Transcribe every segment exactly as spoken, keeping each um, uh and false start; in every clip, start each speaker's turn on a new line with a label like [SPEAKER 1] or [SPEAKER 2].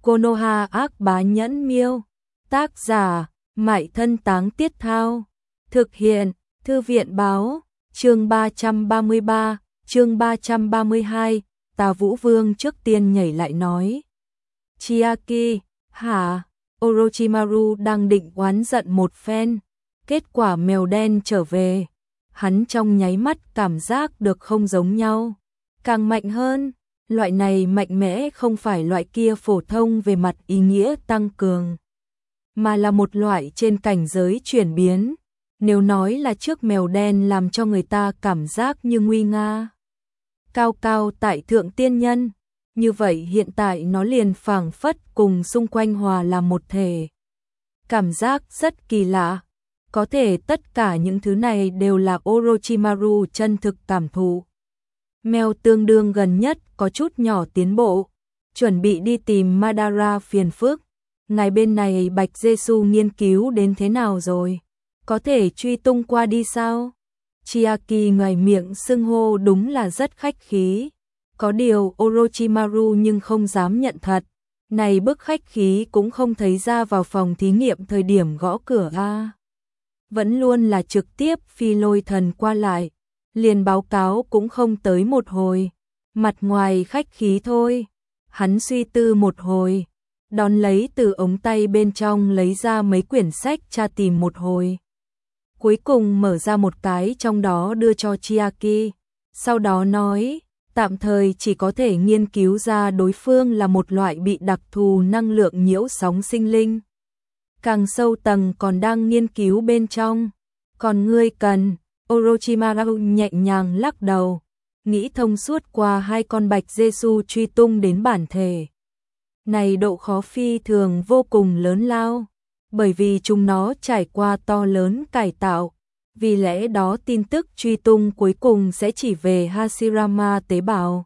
[SPEAKER 1] Konoha ác bá nhẫn miêu. Tác giả, Mại Thân Táng Tiết Thao. Thực hiện, Thư viện báo. Chương ba trăm ba mươi ba, chương ba trăm ba mươi hai, Tà Vũ Vương trước tiên nhảy lại nói. Chiaki, hả? Orochimaru đang định oán giận một phen. Kết quả mèo đen trở về. Hắn trong nháy mắt cảm giác được không giống nhau. Càng mạnh hơn. Loại này mạnh mẽ không phải loại kia phổ thông về mặt ý nghĩa tăng cường, mà là một loại trên cảnh giới chuyển biến. Nếu nói là trước mèo đen làm cho người ta cảm giác như nguy nga, cao cao tại thượng tiên nhân, như vậy hiện tại nó liền phảng phất cùng xung quanh hòa làm một thể. Cảm giác rất kỳ lạ. Có thể tất cả những thứ này đều là Orochimaru chân thực cảm thụ. Mèo tương đương gần nhất có chút nhỏ tiến bộ, chuẩn bị đi tìm Madara phiền phức. Ngài bên này Bạch Giê-xu nghiên cứu đến thế nào rồi? Có thể truy tung qua đi sao? Chiaki ngoài miệng xưng hô đúng là rất khách khí. Có điều Orochimaru nhưng không dám nhận thật. Này bức khách khí cũng không thấy ra vào phòng thí nghiệm thời điểm gõ cửa a. Vẫn luôn là trực tiếp phi lôi thần qua lại. Liền báo cáo cũng không tới một hồi. Mặt ngoài khách khí thôi. Hắn suy tư một hồi. Đón lấy từ ống tay bên trong lấy ra mấy quyển sách tra tìm một hồi. Cuối cùng mở ra một cái trong đó đưa cho Chiaki. Sau đó nói, tạm thời chỉ có thể nghiên cứu ra đối phương là một loại bị đặc thù năng lượng nhiễu sóng sinh linh. Càng sâu tầng còn đang nghiên cứu bên trong. Còn ngươi cần, Orochimaru nhẹ nhàng lắc đầu. Nghĩ thông suốt qua hai con Bạch Giê-xu truy tung đến bản thể. Này độ khó phi thường vô cùng lớn lao, bởi vì chúng nó trải qua to lớn cải tạo, vì lẽ đó tin tức truy tung cuối cùng sẽ chỉ về Hashirama tế bào.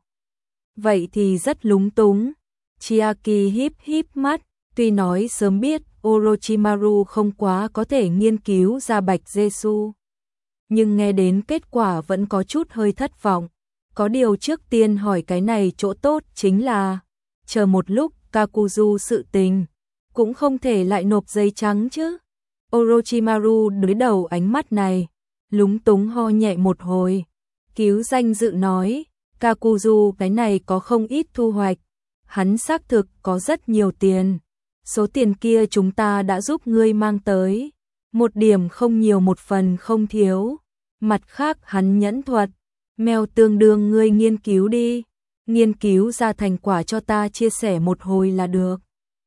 [SPEAKER 1] Vậy thì rất lúng túng. Chiaki híp híp mắt, tuy nói sớm biết Orochimaru không quá có thể nghiên cứu ra Bạch Giê-xu, nhưng nghe đến kết quả vẫn có chút hơi thất vọng. Có điều trước tiên hỏi cái này chỗ tốt chính là, chờ một lúc Kakuzu sự tình, cũng không thể lại nộp giấy trắng chứ. Orochimaru đối đầu ánh mắt này, lúng túng ho nhẹ một hồi. Cứu danh dự nói, Kakuzu cái này có không ít thu hoạch. Hắn xác thực có rất nhiều tiền. Số tiền kia chúng ta đã giúp ngươi mang tới. Một điểm không nhiều một phần không thiếu. Mặt khác hắn nhẫn thuật. Mèo tương đương ngươi nghiên cứu đi. Nghiên cứu ra thành quả cho ta chia sẻ một hồi là được.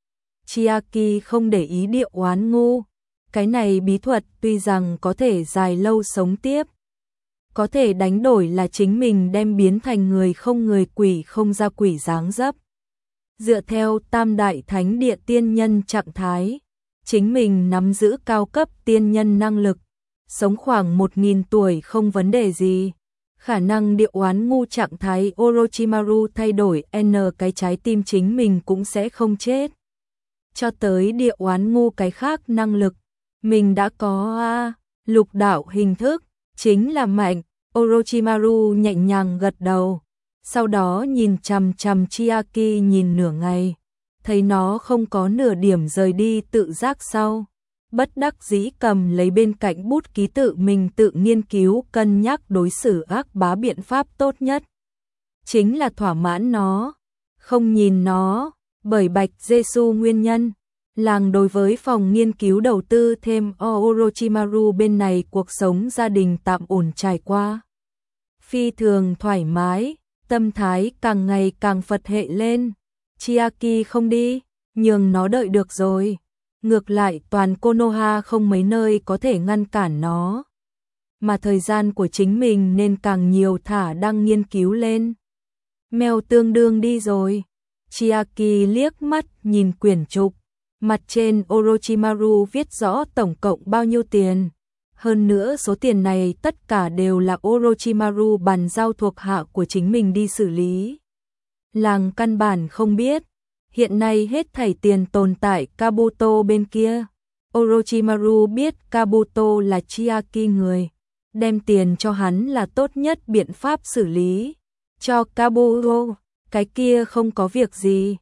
[SPEAKER 1] Chiaki không để ý điệu oán ngu. Cái này bí thuật tuy rằng có thể dài lâu sống tiếp, có thể đánh đổi là chính mình đem biến thành người không người quỷ không ra quỷ dáng dấp. Dựa theo tam đại thánh địa tiên nhân trạng thái, chính mình nắm giữ cao cấp tiên nhân năng lực, sống khoảng một nghìn tuổi không vấn đề gì. Khả năng điệu oán ngu trạng thái Orochimaru thay đổi n cái trái tim chính mình cũng sẽ không chết. Cho tới điệu oán ngu cái khác năng lực, mình đã có a lục đạo hình thức, chính là mạnh. Orochimaru nhẹ nhàng gật đầu, sau đó nhìn chằm chằm Chiaki nhìn nửa ngày, thấy nó không có nửa điểm rời đi tự giác sau. Bất đắc dĩ cầm lấy bên cạnh bút ký tự mình tự nghiên cứu cân nhắc đối xử ác bá biện pháp tốt nhất. Chính là thỏa mãn nó, không nhìn nó, bởi Bạch Giê-xu nguyên nhân. Làng đối với phòng nghiên cứu đầu tư thêm Orochimaru bên này cuộc sống gia đình tạm ổn trải qua. Phi thường thoải mái, tâm thái càng ngày càng Phật hệ lên. Chiaki không đi, nhường nó đợi được rồi. Ngược lại toàn Konoha không mấy nơi có thể ngăn cản nó. Mà thời gian của chính mình nên càng nhiều thả đang nghiên cứu lên. Mèo tương đương đi rồi. Chiaki liếc mắt nhìn quyển trục. Mặt trên Orochimaru viết rõ tổng cộng bao nhiêu tiền. Hơn nữa số tiền này tất cả đều là Orochimaru bàn giao thuộc hạ của chính mình đi xử lý. Làng căn bản không biết. Hiện nay hết thảy tiền tồn tại Kabuto bên kia. Orochimaru biết Kabuto là Chiaki người. Đem tiền cho hắn là tốt nhất biện pháp xử lý. Cho Kabuto, cái kia không có việc gì.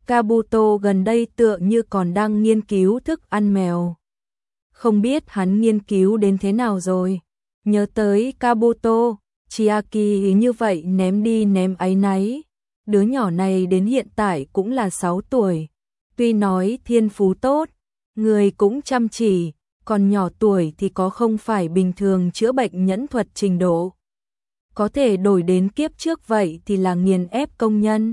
[SPEAKER 1] Kabuto gần đây tựa như còn đang nghiên cứu thức ăn mèo. Không biết hắn nghiên cứu đến thế nào rồi. Nhớ tới Kabuto, Chiaki như vậy ném đi ném áy náy. Đứa nhỏ này đến hiện tại cũng là sáu tuổi. Tuy nói thiên phú tốt, người cũng chăm chỉ, còn nhỏ tuổi thì có không phải bình thường chữa bệnh nhẫn thuật trình độ. Có thể đổi đến kiếp trước vậy thì là nghiền ép công nhân.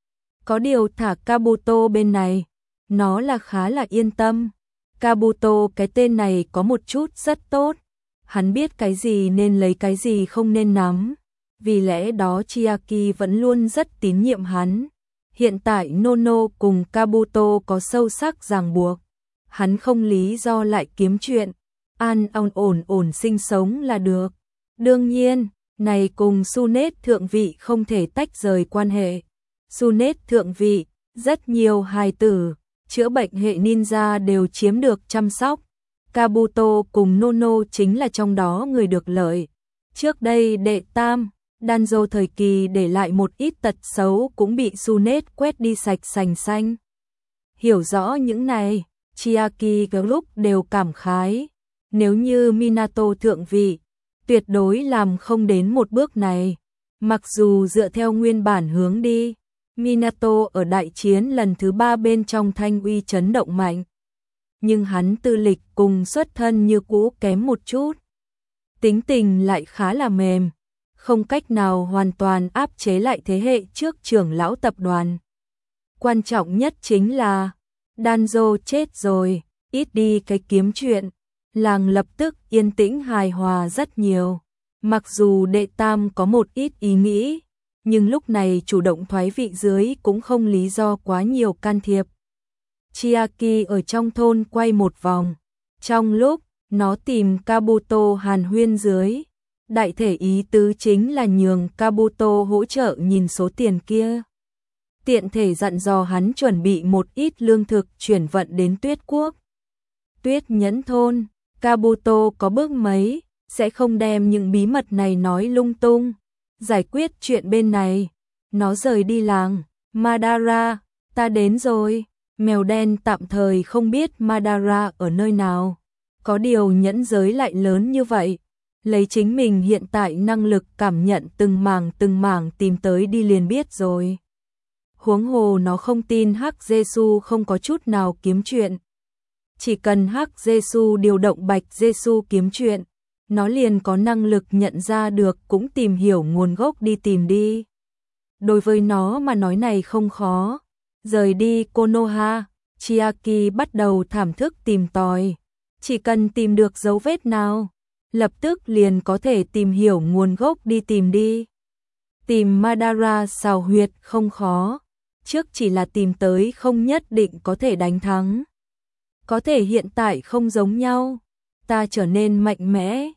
[SPEAKER 1] Có điều thả Kabuto bên này, nó là khá là yên tâm. Kabuto cái tên này có một chút rất tốt. Hắn biết cái gì nên lấy cái gì không nên nắm. Vì lẽ đó Chiaki vẫn luôn rất tín nhiệm hắn. Hiện tại Nono cùng Kabuto có sâu sắc ràng buộc. Hắn không lý do lại kiếm chuyện. An ổn ổn ổn sinh sống là được. Đương nhiên, này cùng Sunet thượng vị không thể tách rời quan hệ. Sunet thượng vị, rất nhiều hài tử, chữa bệnh hệ ninja đều chiếm được chăm sóc. Kabuto cùng Nono chính là trong đó người được lợi. Trước đây đệ tam, Danzo thời kỳ để lại một ít tật xấu cũng bị Sunet quét đi sạch sành xanh. Hiểu rõ những này, Chiaki lúc đều cảm khái. Nếu như Minato thượng vị, tuyệt đối làm không đến một bước này. Mặc dù dựa theo nguyên bản hướng đi, Minato ở đại chiến lần thứ ba bên trong thanh uy chấn động mạnh. Nhưng hắn tư lịch cùng xuất thân như cũ kém một chút. Tính tình lại khá là mềm, không cách nào hoàn toàn áp chế lại thế hệ trước trưởng lão tập đoàn. Quan trọng nhất chính là, Danzo chết rồi, ít đi cái kiếm chuyện, làng lập tức yên tĩnh hài hòa rất nhiều. Mặc dù đệ tam có một ít ý nghĩ, nhưng lúc này chủ động thoái vị dưới cũng không lý do quá nhiều can thiệp. Chiaki ở trong thôn quay một vòng, trong lúc nó tìm Kabuto hàn huyên dưới, đại thể ý tứ chính là nhường Kabuto hỗ trợ nhìn số tiền kia. Tiện thể dặn dò hắn chuẩn bị một ít lương thực chuyển vận đến Tuyết Quốc. Tuyết Nhẫn thôn, Kabuto có bước mấy, sẽ không đem những bí mật này nói lung tung. Giải quyết chuyện bên này, nó rời đi làng. Madara, ta đến rồi. Mèo đen tạm thời không biết Madara ở nơi nào. Có điều nhẫn giới lại lớn như vậy. Lấy chính mình hiện tại năng lực cảm nhận từng mảng từng mảng tìm tới đi liền biết rồi. Huống hồ nó không tin Hắc Jesu không có chút nào kiếm chuyện. Chỉ cần Hắc Jesu điều động Bạch Jesu kiếm chuyện, nó liền có năng lực nhận ra được cũng tìm hiểu nguồn gốc đi tìm đi. Đối với nó mà nói này không khó. Rời đi Konoha, Chiaki bắt đầu thảm thức tìm tòi. Chỉ cần tìm được dấu vết nào, lập tức liền có thể tìm hiểu nguồn gốc đi tìm đi. Tìm Madara xào huyệt không khó, trước chỉ là tìm tới không nhất định có thể đánh thắng. Có thể hiện tại không giống nhau, ta trở nên mạnh mẽ.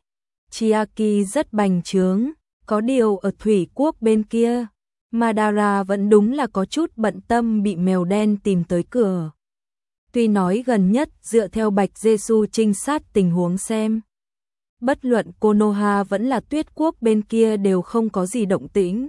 [SPEAKER 1] Chiaki rất bành trướng, có điều ở thủy quốc bên kia, Madara vẫn đúng là có chút bận tâm bị mèo đen tìm tới cửa. Tuy nói gần nhất dựa theo Bạch Jesu trinh sát tình huống xem, bất luận Konoha vẫn là Tuyết Quốc bên kia đều không có gì động tĩnh.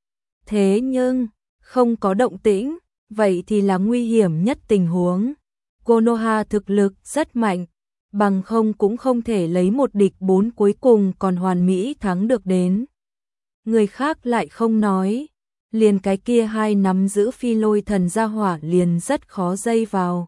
[SPEAKER 1] Thế nhưng, không có động tĩnh, vậy thì là nguy hiểm nhất tình huống. Konoha thực lực rất mạnh, bằng không cũng không thể lấy một địch bốn cuối cùng còn hoàn mỹ thắng được đến. Người khác lại không nói, liền cái kia hai nắm giữ phi lôi thần gia hỏa liền rất khó dây vào.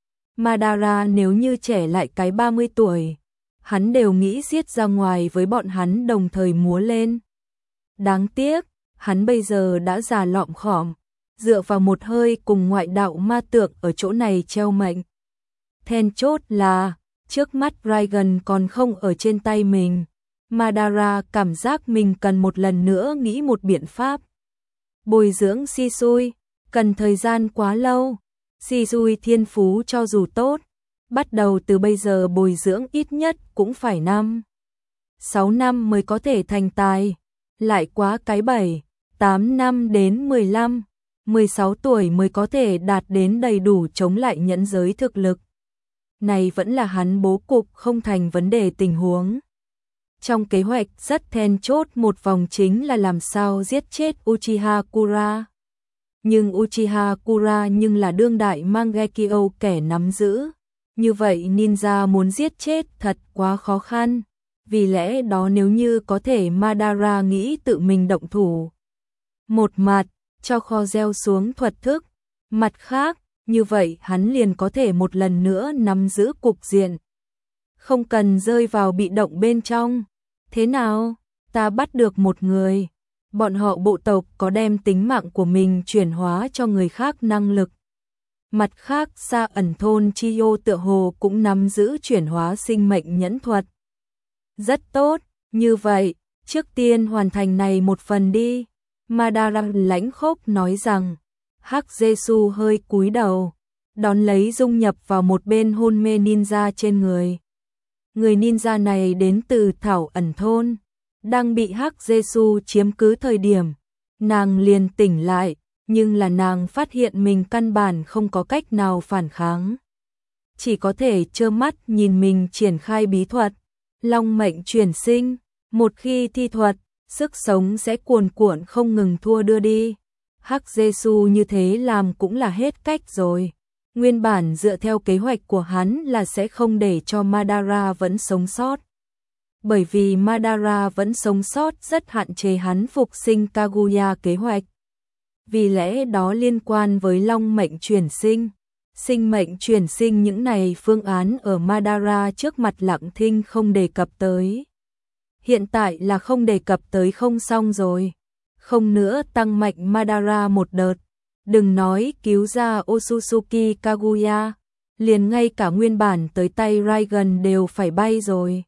[SPEAKER 1] Madara nếu như trẻ lại cái ba mươi tuổi, hắn đều nghĩ giết ra ngoài với bọn hắn đồng thời múa lên. Đáng tiếc, hắn bây giờ đã già lọm khọm, dựa vào một hơi cùng ngoại đạo ma tượng ở chỗ này treo mệnh. Then chốt là, trước mắt Raigan còn không ở trên tay mình. Madara cảm giác mình cần một lần nữa nghĩ một biện pháp. Bồi dưỡng Shisui, cần thời gian quá lâu. Shisui thiên phú cho dù tốt, bắt đầu từ bây giờ bồi dưỡng ít nhất cũng phải năm, sáu năm mới có thể thành tài. Lại quá cái bảy, tám năm đến mười lăm, mười sáu tuổi mới có thể đạt đến đầy đủ chống lại nhẫn giới thực lực. Này vẫn là hắn bố cục không thành vấn đề tình huống. Trong kế hoạch rất then chốt một vòng chính là làm sao giết chết Uchiha Kura. nhưng Uchiha Kura nhưng là đương đại Mangekyo kẻ nắm giữ. Như vậy ninja muốn giết chết thật quá khó khăn. Vì lẽ đó nếu như có thể Madara nghĩ tự mình động thủ. Một mặt, cho kho gieo xuống thuật thức. Mặt khác, như vậy hắn liền có thể một lần nữa nắm giữ cục diện. Không cần rơi vào bị động bên trong. Thế nào? Ta bắt được một người. Bọn họ bộ tộc có đem tính mạng của mình chuyển hóa cho người khác năng lực. Mặt khác Sa ẩn thôn Chiyo tựa hồ cũng nắm giữ chuyển hóa sinh mệnh nhẫn thuật. Rất tốt, như vậy, trước tiên hoàn thành này một phần đi. Madara lãnh khốc nói rằng, Hắc Jesu hơi cúi đầu, đón lấy dung nhập vào một bên hôn mê ninja trên người. Người ninja này đến từ Thảo ẩn thôn, đang bị Hắc Jesu chiếm cứ thời điểm. Nàng liền tỉnh lại, nhưng là nàng phát hiện mình căn bản không có cách nào phản kháng. Chỉ có thể trơ mắt nhìn mình triển khai bí thuật. Long mệnh chuyển sinh, một khi thi thuật, sức sống sẽ cuồn cuộn không ngừng thua đưa đi. Hắc Jesu như thế làm cũng là hết cách rồi. Nguyên bản dựa theo kế hoạch của hắn là sẽ không để cho Madara vẫn sống sót. Bởi vì Madara vẫn sống sót rất hạn chế hắn phục sinh Kaguya kế hoạch. Vì lẽ đó liên quan với long mệnh chuyển sinh. Sinh mệnh chuyển sinh những này phương án ở Madara trước mặt Lặng Thinh không đề cập tới. Hiện tại là không đề cập tới không xong rồi. Không nữa tăng mạnh Madara một đợt. Đừng nói cứu ra Otsutsuki Kaguya. Liền ngay cả nguyên bản tới tay Raigan đều phải bay rồi.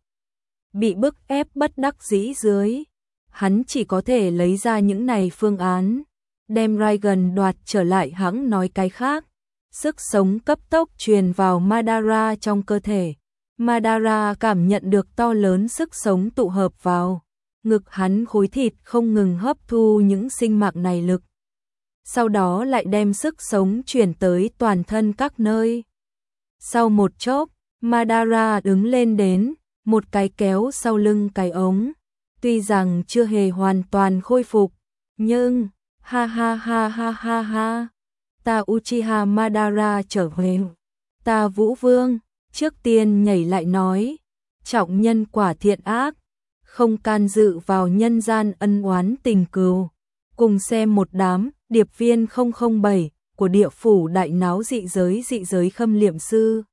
[SPEAKER 1] Bị bức ép bất đắc dĩ dưới. Hắn chỉ có thể lấy ra những này phương án. Đem Raigan đoạt trở lại hãng nói cái khác. Sức sống cấp tốc truyền vào Madara trong cơ thể. Madara cảm nhận được to lớn sức sống tụ hợp vào. Ngực hắn khối thịt không ngừng hấp thu những sinh mạng này lực. Sau đó lại đem sức sống truyền tới toàn thân các nơi. Sau một chốc, Madara đứng lên đến, một cái kéo sau lưng cái ống. Tuy rằng chưa hề hoàn toàn khôi phục, nhưng ha ha ha ha ha ha. Ta Uchiha Madara trở về. Ta Vũ Vương, trước tiên nhảy lại nói, trọng nhân quả thiện ác, không can dự vào nhân gian ân oán tình cừu. Cùng xem một đám, điệp viên không không bảy của địa phủ đại náo dị giới dị giới khâm liệm sư.